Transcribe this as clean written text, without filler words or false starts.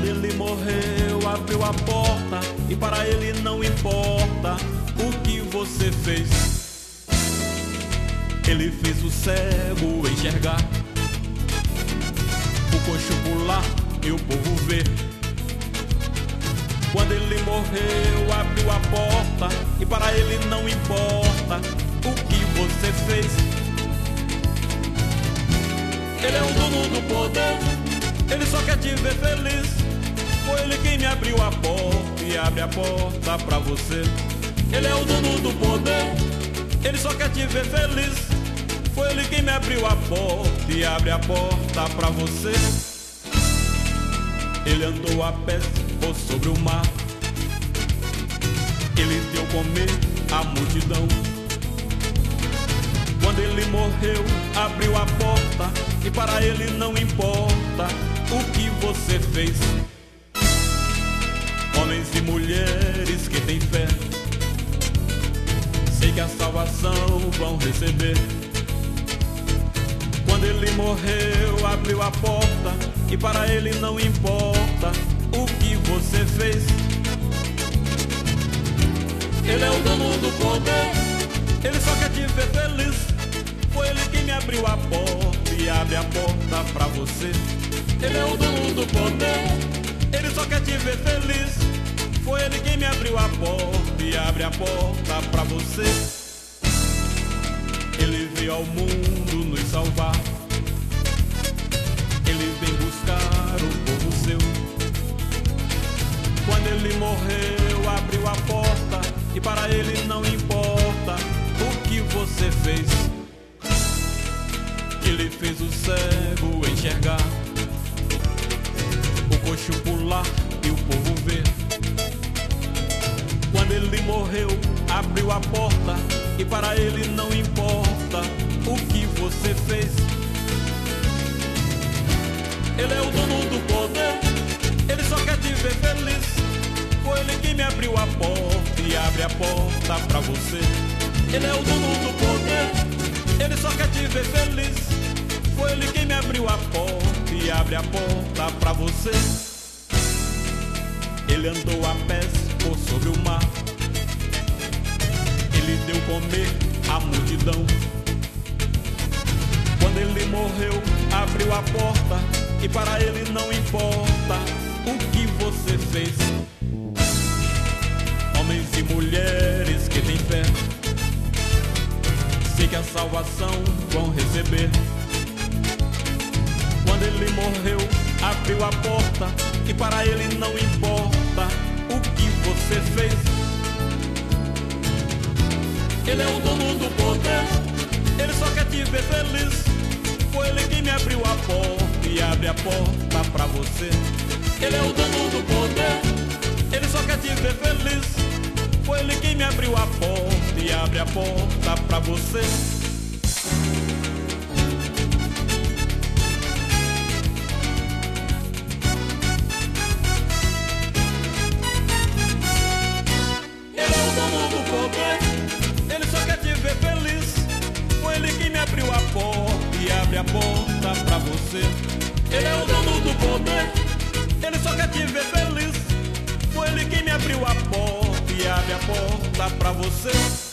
ele morreu, abriu a porta, e para ele não importa o que você fez. Ele fez o cego enxergar, o coxo pular e o povo ver. Quando ele morreu, abriu a porta, e para ele não importa o que você fez. Ele é o dono do poder, ele só quer te ver feliz. Foi ele quem me abriu a porta e abre a porta pra você. Ele é o dono do poder, ele só quer te ver feliz. Foi ele quem me abriu a porta e abre a porta pra você. Ele andou a pé por sobre o mar, ele deu comer à multidão. Quando ele morreu, abriu a porta, e para ele não importa o que você fez. Homens e mulheres que têm fé, sei que a salvação vão receber. Quando ele morreu, abriu a porta, e para ele não importa o que você fez. Ele é o dono do poder, ele só quer te ver feliz. Foi ele quem me abriu a porta e abre a porta pra você. Ele é o dono do poder, ele só quer te ver feliz. Foi ele quem me abriu a porta e abre a porta pra você. Ele veio ao mundo nos salvar, ele vem buscar o povo seu. Quando ele morreu, abriu a porta, e para ele não importa o que você fez. Ele fez o cego enxergar, o coxo pular e o povo ver. Quando ele morreu, abriu a porta, e para ele não importa o que você fez. Ele é o dono do poder, ele só quer te ver feliz. Foi ele quem me abriu a porta e abre a porta pra você. Ele é o dono do poder, ele só quer te ver feliz. Foi ele quem me abriu a porta e abre a porta pra você. Ele andou a pés por sobre o mar, ele deu comer à multidão. Quando ele morreu, abriu a porta, e para ele não importa o que você fez. Homens e mulheres que têm fé, sei que a salvação vão receber. Quando ele morreu, abriu a porta, e para ele não importa o que você fez. Ele é o dono do poder, ele só quer te ver feliz. Foi ele quem me abriu a porta e abre a porta pra você. Ele é o dono do poder, ele só quer te ver feliz. Foi ele quem me abriu a porta e abre a porta pra você. Ele só quer te ver feliz. Foi ele quem me abriu a porta e abre a porta pra você. Ele é o dono do poder, ele só quer te ver feliz. Foi ele quem me abriu a porta e abre a porta pra você.